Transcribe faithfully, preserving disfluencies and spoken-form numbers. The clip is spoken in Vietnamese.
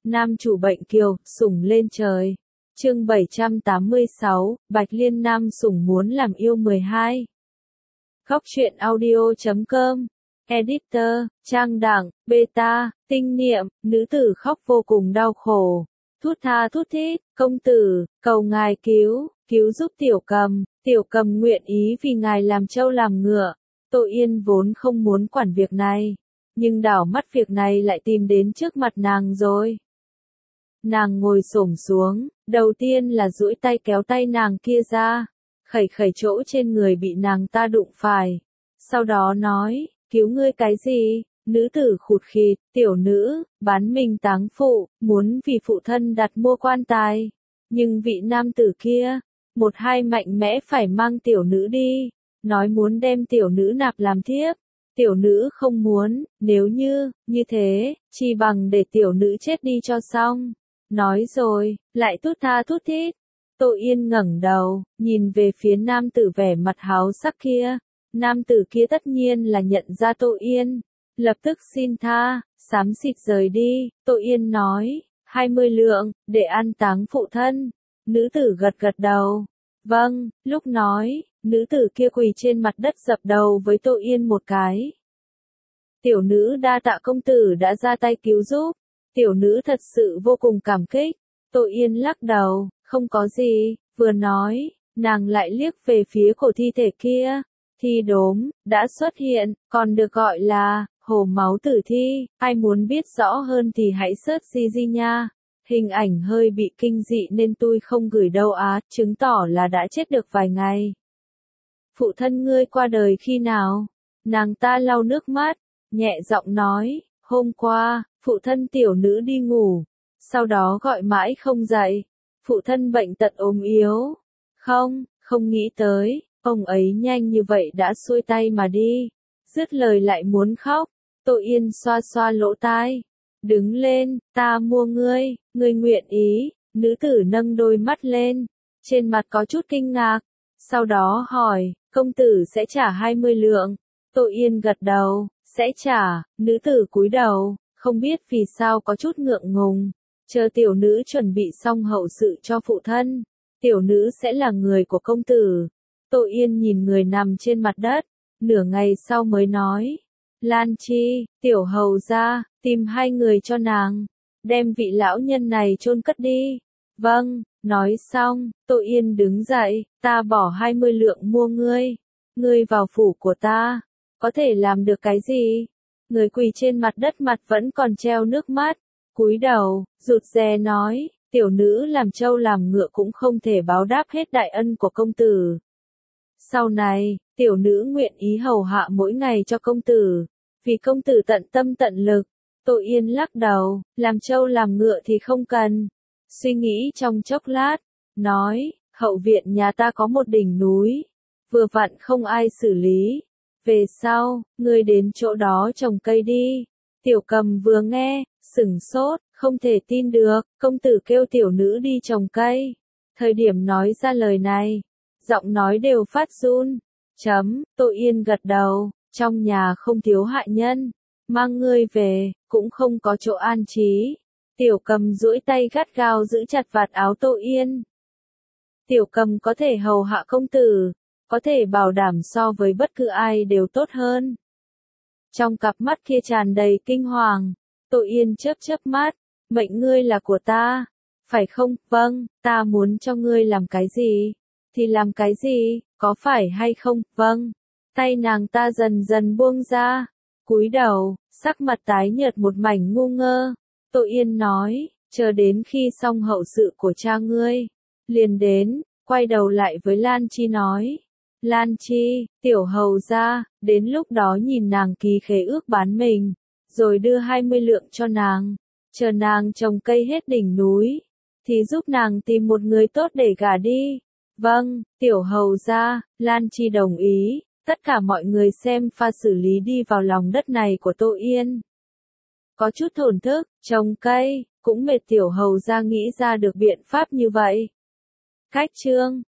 Nam chủ bệnh kiều, sủng lên trời. Chương bảy trăm tám mươi sáu, Bạch Liên Nam sủng muốn làm yêu mười hai. Góc truyện audio chấm com. Editor, Trang Đẳng, Beta, Tinh Niệm, nữ tử khóc vô cùng đau khổ. Thút tha thút thít, công tử, cầu ngài cứu, cứu giúp tiểu cầm, tiểu cầm nguyện ý vì ngài làm trâu làm ngựa. Tô Yên vốn không muốn quản việc này, nhưng đảo mắt việc này lại tìm đến trước mặt nàng rồi. Nàng ngồi xổm xuống, đầu tiên là duỗi tay kéo tay nàng kia ra, khẩy khẩy chỗ trên người bị nàng ta đụng phải. Sau đó nói, cứu ngươi cái gì? Nữ tử khụt khịt, tiểu nữ, bán mình táng phụ, muốn vì phụ thân đặt mua quan tài. Nhưng vị nam tử kia, một hai mạnh mẽ phải mang tiểu nữ đi, nói muốn đem tiểu nữ nạp làm thiếp. Tiểu nữ không muốn, nếu như, như thế, chỉ bằng để tiểu nữ chết đi cho xong. Nói rồi, lại thút tha thút thít. Tô Yên ngẩng đầu, nhìn về phía nam tử vẻ mặt háo sắc kia. Nam tử kia tất nhiên là nhận ra Tô Yên, lập tức xin tha, xám xịt rời đi. Tô Yên nói, hai mươi lượng, để an táng phụ thân. Nữ tử gật gật đầu. Vâng, lúc nói, nữ tử kia quỳ trên mặt đất dập đầu với Tô Yên một cái. Tiểu nữ đa tạ công tử đã ra tay cứu giúp. Tiểu nữ thật sự vô cùng cảm kích. Tô Yên lắc đầu, không có gì, vừa nói, nàng lại liếc về phía cổ thi thể kia. Thi đốm, đã xuất hiện, còn được gọi là, hồ máu tử thi, ai muốn biết rõ hơn thì hãy search gì gì nha. Hình ảnh hơi bị kinh dị nên tôi không gửi đâu á, chứng tỏ là đã chết được vài ngày. Phụ thân ngươi qua đời khi nào? Nàng ta lau nước mắt, nhẹ giọng nói, hôm qua, phụ thân tiểu nữ đi ngủ, sau đó gọi mãi không dậy. Phụ thân bệnh tật ốm yếu. Không, không nghĩ tới, ông ấy nhanh như vậy đã xuôi tay mà đi. Dứt lời lại muốn khóc. Tô Yên xoa xoa lỗ tai. Đứng lên, ta mua ngươi, ngươi nguyện ý. Nữ tử nâng đôi mắt lên, trên mặt có chút kinh ngạc. Sau đó hỏi, công tử sẽ trả hai mươi lượng. Tô Yên gật đầu, sẽ trả. Nữ tử cúi đầu, không biết vì sao có chút ngượng ngùng. Chờ tiểu nữ chuẩn bị xong hậu sự cho phụ thân, tiểu nữ sẽ là người của công tử. Tô Yên nhìn người nằm trên mặt đất, nửa ngày sau mới nói, Lan Chi, tiểu hầu ra, tìm hai người cho nàng, đem vị lão nhân này chôn cất đi. Vâng, nói xong, Tô Yên đứng dậy, ta bỏ hai mươi lượng mua ngươi, ngươi vào phủ của ta, có thể làm được cái gì? Người quỳ trên mặt đất mặt vẫn còn treo nước mắt, cúi đầu, rụt rè nói, tiểu nữ làm trâu làm ngựa cũng không thể báo đáp hết đại ân của công tử. Sau này, tiểu nữ nguyện ý hầu hạ mỗi ngày cho công tử, vì công tử tận tâm tận lực. Tô Yên lắc đầu, làm trâu làm ngựa thì không cần. Suy nghĩ trong chốc lát, nói, hậu viện nhà ta có một đỉnh núi, vừa vặn không ai xử lý. Về sau, ngươi đến chỗ đó trồng cây đi. Tiểu cầm vừa nghe, sửng sốt, không thể tin được, công tử kêu tiểu nữ đi trồng cây. Thời điểm nói ra lời này, giọng nói đều phát run. Chấm, Tô Yên gật đầu, trong nhà không thiếu hại nhân, mang ngươi về, cũng không có chỗ an trí. Tiểu cầm duỗi tay gắt gao giữ chặt vạt áo Tô Yên. Tiểu cầm có thể hầu hạ công tử, có thể bảo đảm so với bất cứ ai đều tốt hơn. Trong cặp mắt kia tràn đầy kinh hoàng, Tô Yên chớp chớp mắt, mệnh ngươi là của ta, phải không? Vâng, ta muốn cho ngươi làm cái gì, thì làm cái gì, có phải hay không? Vâng. Tay nàng ta dần dần buông ra, cúi đầu, sắc mặt tái nhợt một mảnh ngu ngơ. Tô Yên nói, chờ đến khi xong hậu sự của cha ngươi, liền đến, quay đầu lại với Lan Chi nói. Lan Chi, tiểu hầu ra, đến lúc đó nhìn nàng ký khế ước bán mình, rồi đưa hai mươi lượng cho nàng, chờ nàng trồng cây hết đỉnh núi, thì giúp nàng tìm một người tốt để gả đi. Vâng, tiểu hầu ra, Lan Chi đồng ý, tất cả mọi người xem pha xử lý đi vào lòng đất này của Tô Yên. Có chút thổn thức, trồng cây, cũng mệt tiểu hầu ra nghĩ ra được biện pháp như vậy. Cách chương